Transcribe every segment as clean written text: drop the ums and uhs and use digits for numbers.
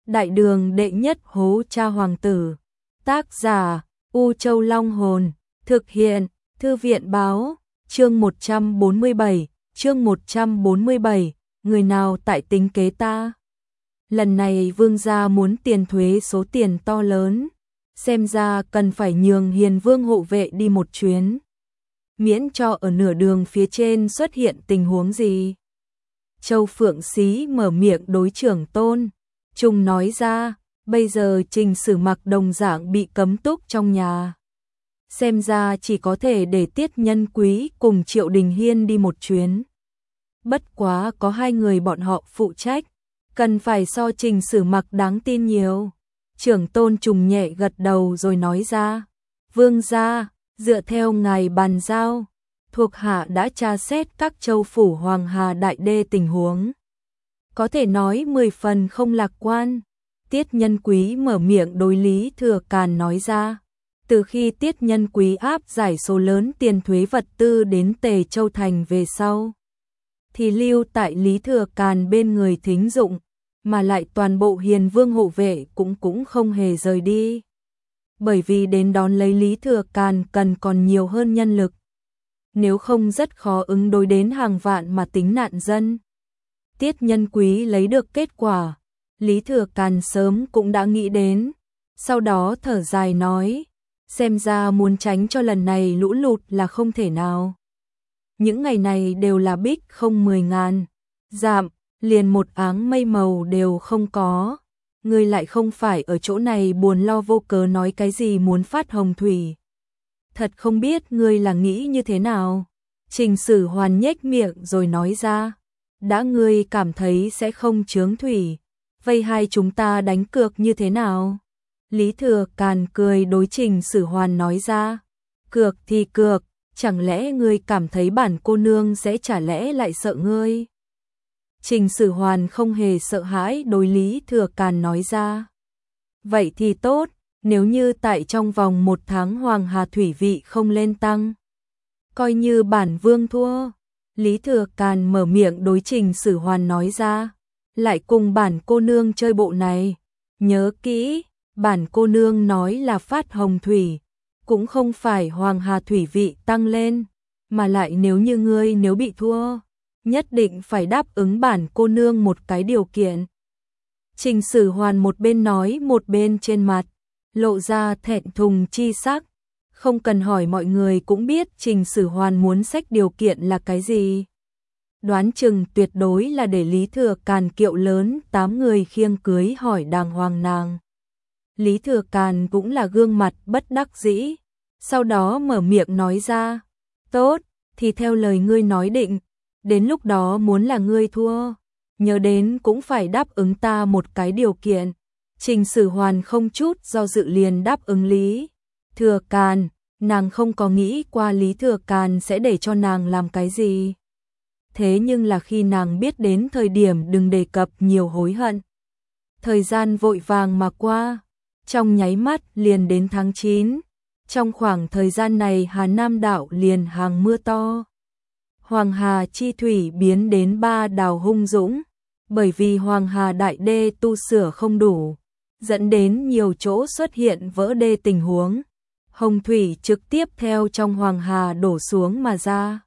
Đại đường đệ nhất hố cha hoàng tử. Tác giả U Châu Long Hồn. Thực hiện Thư viện báo. Chương 147. Người nào tại tính kế ta? Lần này vương gia muốn tiền thuế số tiền to lớn, xem ra cần phải nhường Hiền Vương hộ vệ đi một chuyến, miễn cho ở nửa đường phía trên xuất hiện tình huống gì. Châu Phượng Xí mở miệng đối Trưởng Tôn Trung nói ra, bây giờ Trình Sử Mặc đồng dạng bị cấm túc trong nhà, xem ra chỉ có thể để Tiết Nhân Quý cùng Triệu Đình Hiên đi một chuyến. Bất quá có hai người bọn họ phụ trách, cần phải so Trình Sử Mặc đáng tin nhiều. Trưởng Tôn Trùng nhẹ gật đầu rồi nói ra, vương gia, dựa theo ngài bàn giao, thuộc hạ đã tra xét các châu phủ Hoàng Hà Đại Đê tình huống, có thể nói 10 phần không lạc quan. Tiết Nhân Quý mở miệng đối Lý Thừa Càn nói ra, từ khi Tiết Nhân Quý áp giải số lớn tiền thuế vật tư đến Tề Châu Thành về sau, thì lưu tại Lý Thừa Càn bên người thính dụng, mà lại toàn bộ Hiền Vương hộ vệ cũng không hề rời đi. Bởi vì đến đón lấy Lý Thừa Càn cần còn nhiều hơn nhân lực, nếu không rất khó ứng đối đến hàng vạn mà tính nạn dân. Tiết Nhân Quý lấy được kết quả, Lý Thừa Càn sớm cũng đã nghĩ đến, sau đó thở dài nói, xem ra muốn tránh cho lần này lũ lụt là không thể nào. Những ngày này đều là bích không 10.000 dặm, liền một áng mây màu đều không có. Ngươi lại không phải ở chỗ này buồn lo vô cớ nói cái gì muốn phát hồng thủy. Thật không biết ngươi là nghĩ như thế nào. Trình Sử Hoàn nhếch miệng rồi nói ra, đã ngươi cảm thấy sẽ không chướng thủy, vậy hai chúng ta đánh cược như thế nào? Lý Thừa Càn cười đối Trình Sử Hoàn nói ra, cược thì cược, chẳng lẽ ngươi cảm thấy bản cô nương sẽ chả lẽ lại sợ ngươi? Trình Sử Hoàn không hề sợ hãi đối Lý Thừa Càn nói ra, vậy thì tốt, nếu như tại trong vòng 1 tháng Hoàng Hà thủy vị không lên tăng, coi như bản vương thua. Lý Thừa Càn mở miệng đối Trình Sử Hoàn nói ra, lại cùng bản cô nương chơi bộ này, nhớ kỹ, bản cô nương nói là phát hồng thủy, cũng không phải Hoàng Hà thủy vị tăng lên, mà lại nếu như ngươi nếu bị thua, nhất định phải đáp ứng bản cô nương một cái điều kiện. Trình Sử Hoàn một bên nói một bên trên mặt lộ ra thẹn thùng chi sắc, không cần hỏi mọi người cũng biết Trình Sử Hoàn muốn xách điều kiện là cái gì. Đoán chừng tuyệt đối là để Lý Thừa Càn kiệu lớn 8 người khiêng cưới hỏi đàng hoàng nàng. Lý Thừa Càn cũng là gương mặt bất đắc dĩ, sau đó mở miệng nói ra, tốt, thì theo lời ngươi nói định, đến lúc đó muốn là ngươi thua, nhớ đến cũng phải đáp ứng ta một cái điều kiện. Trình Sử Hoàn không chút do dự liền đáp ứng Lý Thừa Càn, nàng không có nghĩ qua Lý Thừa Càn sẽ để cho nàng làm cái gì. Thế nhưng là khi nàng biết đến thời điểm đừng đề cập nhiều hối hận. Thời gian vội vàng mà qua, trong nháy mắt liền đến tháng 9, trong khoảng thời gian này Hà Nam đảo liền hàng mưa to. Hoàng Hà chi thủy biến đến 3 đảo hung dũng, bởi vì Hoàng Hà Đại Đê tu sửa không đủ, dẫn đến nhiều chỗ xuất hiện vỡ đê tình huống. Hồng thủy trực tiếp theo trong Hoàng Hà đổ xuống mà ra,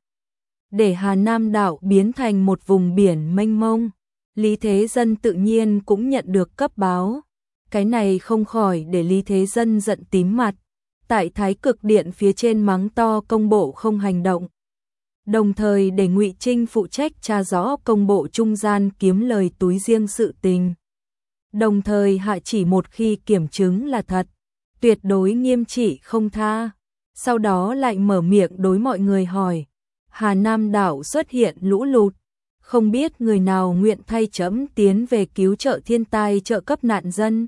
để Hà Nam đảo biến thành một vùng biển mênh mông. Lý Thế Dân tự nhiên cũng nhận được cấp báo, cái này không khỏi để Lý Thế Dân giận tím mặt, tại Thái Cực Điện phía trên mắng to công bộ không hành động, đồng thời để Ngụy Trinh phụ trách tra rõ công bộ trung gian kiếm lời túi riêng sự tình, đồng thời hạ chỉ một khi kiểm chứng là thật, tuyệt đối nghiêm trị không tha. Sau đó lại mở miệng đối mọi người hỏi, Hà Nam đảo xuất hiện lũ lụt, không biết người nào nguyện thay trẫm tiến về cứu trợ thiên tai trợ cấp nạn dân.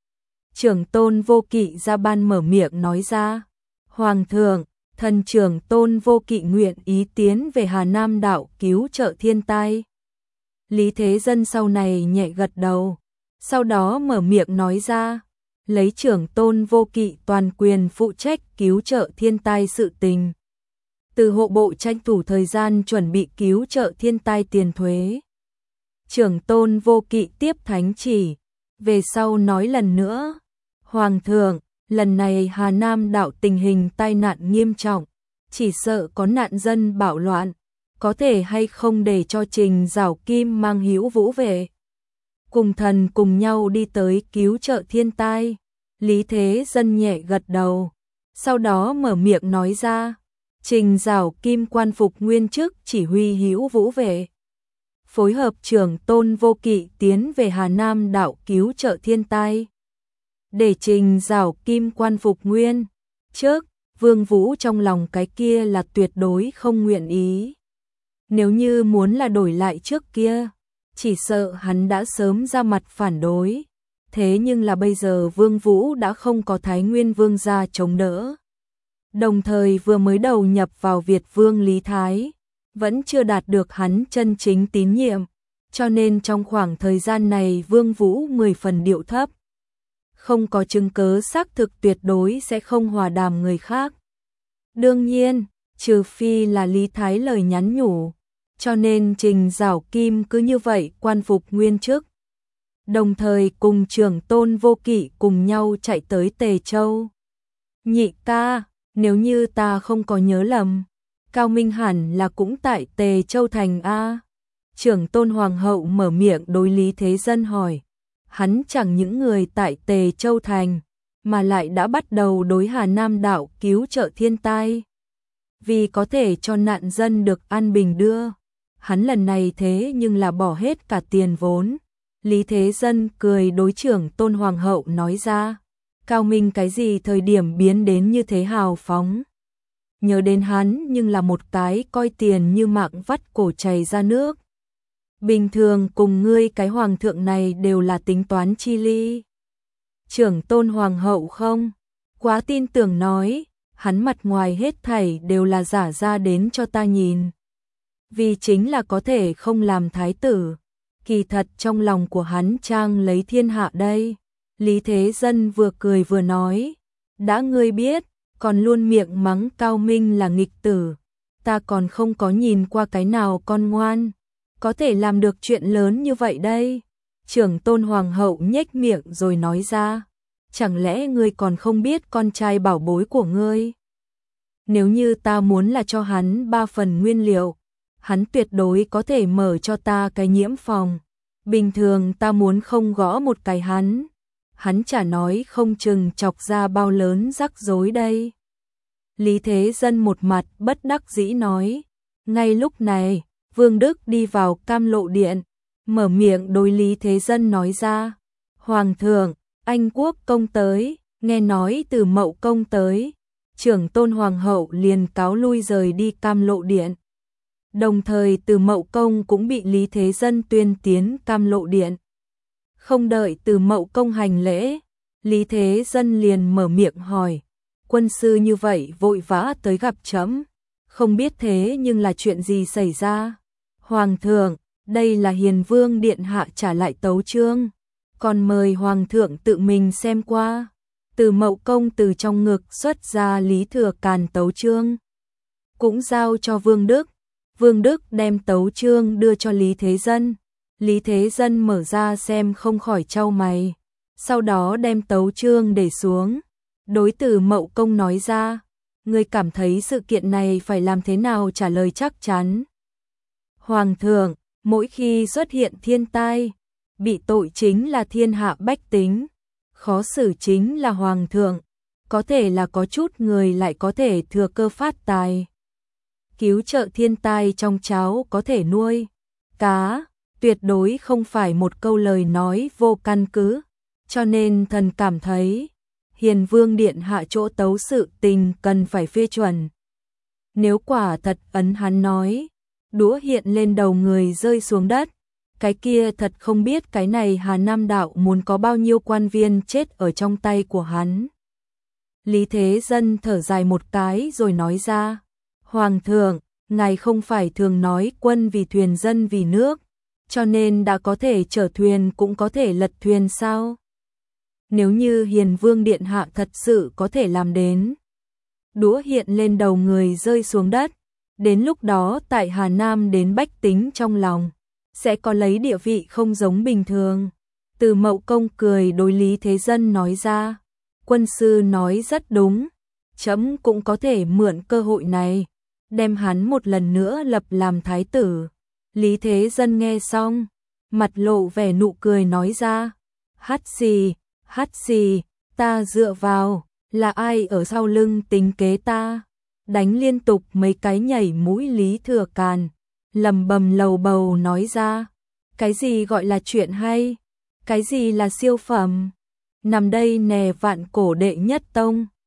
Trưởng Tôn Vô Kỵ ra ban mở miệng nói ra, Hoàng thượng, thần trưởng Tôn Vô Kỵ nguyện ý tiến về Hà Nam đảo cứu trợ thiên tai. Lý Thế Dân sau này nhẹ gật đầu, sau đó mở miệng nói ra, lấy trưởng Tôn Vô Kỵ toàn quyền phụ trách cứu trợ thiên tai sự tình. Từ hộ bộ tranh thủ thời gian chuẩn bị cứu trợ thiên tai tiền thuế. Trưởng Tôn Vô Kỵ tiếp thánh chỉ, về sau nói lần nữa. Hoàng thượng, lần này Hà Nam đạo tình hình tai nạn nghiêm trọng, chỉ sợ có nạn dân bạo loạn, có thể hay không để cho Trình Giảo Kim mang Hữu Vũ về. Cùng thần cùng nhau đi tới cứu trợ thiên tai. Lý Thế Dân nhẹ gật đầu, sau đó mở miệng nói ra, Trình Giảo Kim quan phục nguyên chức chỉ huy Hữu Vũ về. Phối hợp trưởng Tôn Vô Kỵ tiến về Hà Nam đạo cứu trợ thiên tai. Để Trình Giảo Kim quan phục nguyên trước, Vương Vũ trong lòng cái kia là tuyệt đối không nguyện ý. Nếu như muốn là đổi lại trước kia, chỉ sợ hắn đã sớm ra mặt phản đối. Thế nhưng là bây giờ Vương Vũ đã không có Thái Nguyên Vương gia chống đỡ. Đồng thời vừa mới đầu nhập vào Việt Vương Lý Thái, vẫn chưa đạt được hắn chân chính tín nhiệm, cho nên trong khoảng thời gian này Vương Vũ 10 phần điệu thấp. Không có chứng cứ xác thực tuyệt đối sẽ không hòa đàm người khác. Đương nhiên, trừ phi là Lý Thái lời nhắn nhủ, cho nên Trình Giảo Kim cứ như vậy quan phục nguyên chức. Đồng thời cùng trưởng Tôn Vô Kỵ cùng nhau chạy tới Tề Châu. Nhị ca, nếu như ta không có nhớ lầm, Cao Minh hẳn là cũng tại Tề Châu thành a. Trưởng Tôn Hoàng hậu mở miệng đối Lý Thế Dân hỏi. Hắn chẳng những người tại Tề Châu thành, mà lại đã bắt đầu đối Hà Nam đạo cứu trợ thiên tai. Vì có thể cho nạn dân được an bình đưa, hắn lần này thế nhưng là bỏ hết cả tiền vốn. Lý Thế Dân cười đối trưởng Tôn Hoàng hậu nói ra, Cao Minh cái gì thời điểm biến đến như thế hào phóng. Nhớ đến hắn nhưng là một cái coi tiền như mạng vắt cổ chảy ra nước. Bình thường cùng ngươi cái hoàng thượng này đều là tính toán chi ly. Trưởng Tôn Hoàng hậu không quá tin tưởng nói, hắn mặt ngoài hết thảy đều là giả ra đến cho ta nhìn. Vì chính là có thể không làm thái tử, kỳ thật trong lòng của hắn trang lấy thiên hạ đây. Lý Thế Dân vừa cười vừa nói, đã ngươi biết, còn luôn miệng mắng Cao Minh là nghịch tử, ta còn không có nhìn qua cái nào con ngoan, có thể làm được chuyện lớn như vậy đây. Trưởng Tôn Hoàng hậu nhếch miệng rồi nói ra, chẳng lẽ ngươi còn không biết con trai bảo bối của ngươi? Nếu như ta muốn là cho hắn 3 phần nguyên liệu, hắn tuyệt đối có thể mở cho ta cái nhiễm phòng. Bình thường ta muốn không gõ một cái hắn chả nói không chừng chọc ra bao lớn rắc rối đây. Lý Thế Dân một mặt bất đắc dĩ nói. Ngay lúc này, Vương Đức đi vào Cam Lộ Điện, mở miệng đối Lý Thế Dân nói ra. Hoàng thượng, Anh Quốc công tới, nghe nói Từ Mậu công tới. Trưởng Tôn Hoàng hậu liền cáo lui rời đi Cam Lộ Điện. Đồng thời Từ Mậu công cũng bị Lý Thế Dân tuyên tiến Cam Lộ Điện. Không đợi Từ Mậu công hành lễ, Lý Thế Dân liền mở miệng hỏi, quân sư như vậy vội vã tới gặp trẫm, không biết thế nhưng là chuyện gì xảy ra? Hoàng thượng, đây là Hiền Vương điện hạ trả lại tấu chương, còn mời hoàng thượng tự mình xem qua. Từ Mậu công từ trong ngực xuất ra Lý Thừa Càn tấu chương, cũng giao cho Vương Đức. Vương Đức đem tấu chương đưa cho Lý Thế Dân. Lý Thế Dân mở ra xem không khỏi chau mày, sau đó đem tấu chương để xuống. Đối Từ Mậu công nói ra, ngươi cảm thấy sự kiện này phải làm thế nào trả lời chắc chắn? Hoàng thượng, mỗi khi xuất hiện thiên tai, bị tội chính là thiên hạ bách tính, khó xử chính là hoàng thượng, có thể là có chút người lại có thể thừa cơ phát tài. Cứu trợ thiên tai trong cháo có thể nuôi cá, tuyệt đối không phải một câu lời nói vô căn cứ, cho nên thần cảm thấy Hiền Vương điện hạ chỗ tấu sự tình cần phải phê chuẩn. Nếu quả thật ấn hắn nói, đũa hiện lên đầu người rơi xuống đất, cái kia thật không biết cái này Hà Nam đạo muốn có bao nhiêu quan viên chết ở trong tay của hắn. Lý Thế Dân thở dài một cái rồi nói ra, Hoàng thượng, ngài không phải thường nói quân vì thuyền dân vì nước, cho nên đã có thể chở thuyền cũng có thể lật thuyền sao? Nếu như Hiền Vương điện hạ thật sự có thể làm đến, đũa hiện lên đầu người rơi xuống đất, đến lúc đó tại Hà Nam đến bách tính trong lòng sẽ có lấy địa vị không giống bình thường. Từ Mậu Công cười đối Lý Thế Dân nói ra, quân sư nói rất đúng, trẫm cũng có thể mượn cơ hội này, đem hắn một lần nữa lập làm thái tử. Lý Thế Dân nghe xong, mặt lộ vẻ nụ cười nói ra, hát gì, ta dựa vào, là ai ở sau lưng tính kế ta? Đánh liên tục mấy cái nhảy mũi Lý Thừa Càn, lầm bầm lầu bầu nói ra, cái gì gọi là chuyện hay, cái gì là siêu phẩm, nằm đây nè vạn cổ đệ nhất tông.